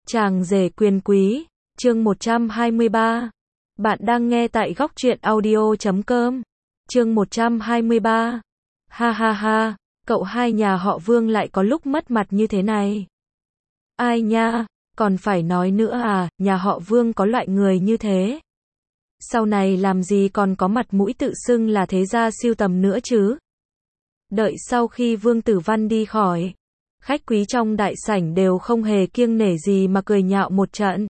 Chàng rể quyền quý, chương 123. Bạn đang nghe tại góc truyện audio.com. Chương 123. Ha ha ha, cậu hai nhà họ Vương lại có lúc mất mặt như thế này. Ai nha, còn phải nói nữa à, nhà họ Vương có loại người như thế. Sau này làm gì còn có mặt mũi tự xưng là thế gia siêu tầm nữa chứ. Đợi sau khi Vương Tử Văn đi khỏi, khách quý trong đại sảnh đều không hề kiêng nể gì mà cười nhạo một trận.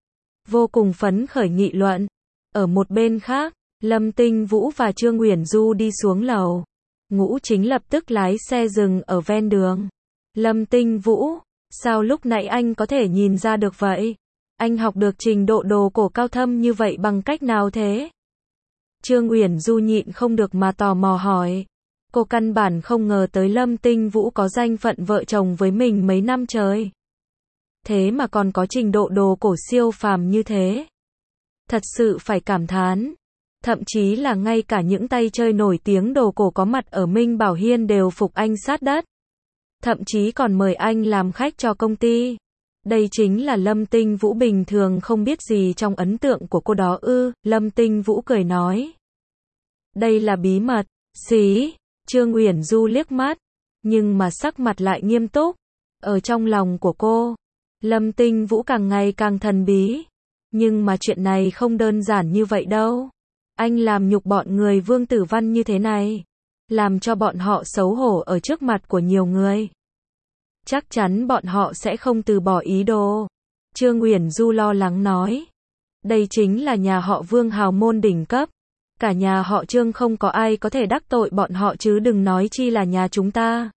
Vô cùng phấn khởi nghị luận. Ở một bên khác, Lâm Tinh Vũ và Trương Uyển Du đi xuống lầu. Ngũ Chính lập tức lái xe dừng ở ven đường. Lâm Tinh Vũ, sao lúc nãy anh có thể nhìn ra được vậy? Anh học được trình độ đồ cổ cao thâm như vậy bằng cách nào thế? Trương Uyển Du nhịn không được mà tò mò hỏi. Cô căn bản không ngờ tới Lâm Tinh Vũ có danh phận vợ chồng với mình mấy năm trời. Thế mà còn có trình độ đồ cổ siêu phàm như thế. Thật sự phải cảm thán. Thậm chí là ngay cả những tay chơi nổi tiếng đồ cổ có mặt ở Minh Bảo Hiên đều phục anh sát đất. Thậm chí còn mời anh làm khách cho công ty. Đây chính là Lâm Tinh Vũ bình thường không biết gì trong ấn tượng của cô đó ư. Lâm Tinh Vũ cười nói. Đây là bí mật. Xí. Trương Uyển Du liếc mắt, nhưng mà sắc mặt lại nghiêm túc. Ở trong lòng của cô, Lâm Tinh Vũ càng ngày càng thần bí. Nhưng mà chuyện này không đơn giản như vậy đâu. Anh làm nhục bọn người Vương Tử Văn như thế này, làm cho bọn họ xấu hổ ở trước mặt của nhiều người. Chắc chắn bọn họ sẽ không từ bỏ ý đồ. Trương Uyển Du lo lắng nói. Đây chính là nhà họ Vương hào môn đỉnh cấp. Cả nhà họ Trương không có ai có thể đắc tội bọn họ chứ đừng nói chi là nhà chúng ta.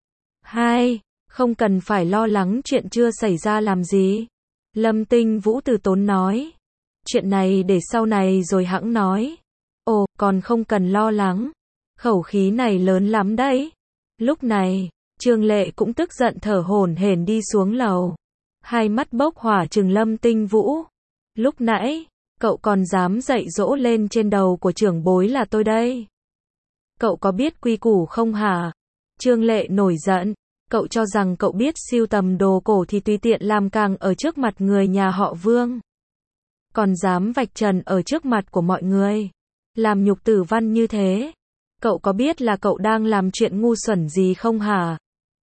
Hai, không cần phải lo lắng chuyện chưa xảy ra làm gì. Lâm Tinh Vũ từ tốn nói. Chuyện này để sau này rồi hẵng nói. Ồ, còn không cần lo lắng. Khẩu khí này lớn lắm đấy. Lúc này, Trương Lệ cũng tức giận thở hổn hển đi xuống lầu. Hai mắt bốc hỏa trừng Lâm Tinh Vũ. Lúc nãy, cậu còn dám dạy dỗ lên trên đầu của trưởng bối là tôi đây. Cậu có biết quy củ không hả? Trương Lệ nổi giận. Cậu cho rằng cậu biết sưu tầm đồ cổ thì tùy tiện làm càng ở trước mặt người nhà họ Vương. Còn dám vạch trần ở trước mặt của mọi người. Làm nhục Tử Văn như thế. Cậu có biết là cậu đang làm chuyện ngu xuẩn gì không hả?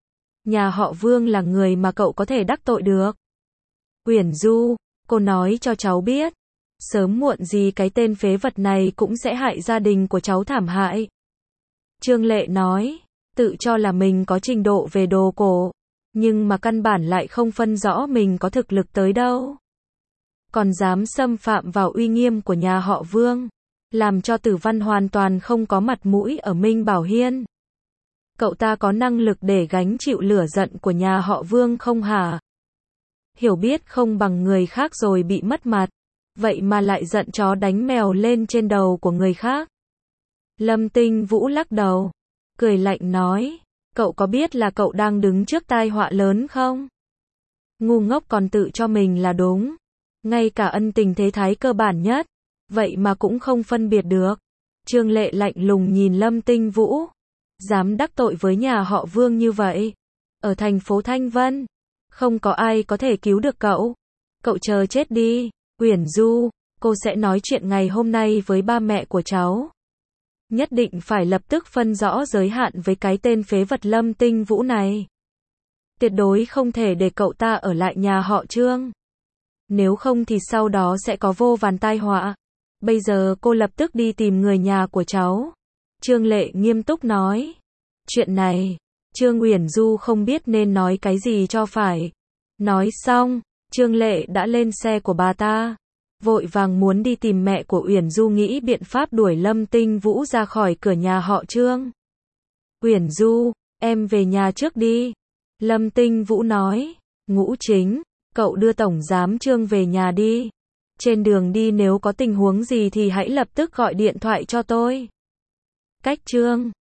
Nhà họ Vương là người mà cậu có thể đắc tội được. Uyển Du, cô nói cho cháu biết. Sớm muộn gì cái tên phế vật này cũng sẽ hại gia đình của cháu thảm hại. Trương Lệ nói, tự cho là mình có trình độ về đồ cổ, nhưng mà căn bản lại không phân rõ mình có thực lực tới đâu. Còn dám xâm phạm vào uy nghiêm của nhà họ Vương, làm cho Tử Văn hoàn toàn không có mặt mũi ở Minh Bảo Hiên. Cậu ta có năng lực để gánh chịu lửa giận của nhà họ Vương không hả? Hiểu biết không bằng người khác rồi bị mất mặt. Vậy mà lại giận chó đánh mèo lên trên đầu của người khác. Lâm Tinh Vũ lắc đầu, cười lạnh nói, cậu có biết là cậu đang đứng trước tai họa lớn không? Ngu ngốc còn tự cho mình là đúng. Ngay cả ân tình thế thái cơ bản nhất, vậy mà cũng không phân biệt được. Trương Lệ lạnh lùng nhìn Lâm Tinh Vũ. Dám đắc tội với nhà họ Vương như vậy. Ở thành phố Thanh Vân, không có ai có thể cứu được cậu. Cậu chờ chết đi. Uyển Du, cô sẽ nói chuyện ngày hôm nay với ba mẹ của cháu. Nhất định phải lập tức phân rõ giới hạn với cái tên phế vật Lâm Tinh Vũ này. Tuyệt đối không thể để cậu ta ở lại nhà họ Trương. Nếu không thì sau đó sẽ có vô vàn tai họa. Bây giờ cô lập tức đi tìm người nhà của cháu. Trương Lệ nghiêm túc nói. Chuyện này, Trương Uyển Du không biết nên nói cái gì cho phải. Nói xong, Trương Lệ đã lên xe của bà ta, vội vàng muốn đi tìm mẹ của Uyển Du nghĩ biện pháp đuổi Lâm Tinh Vũ ra khỏi cửa nhà họ Trương. Uyển Du, em về nhà trước đi. Lâm Tinh Vũ nói. Ngũ Chính, cậu đưa Tổng Giám Trương về nhà đi. Trên đường đi nếu có tình huống gì thì hãy lập tức gọi điện thoại cho tôi. Cách Trương.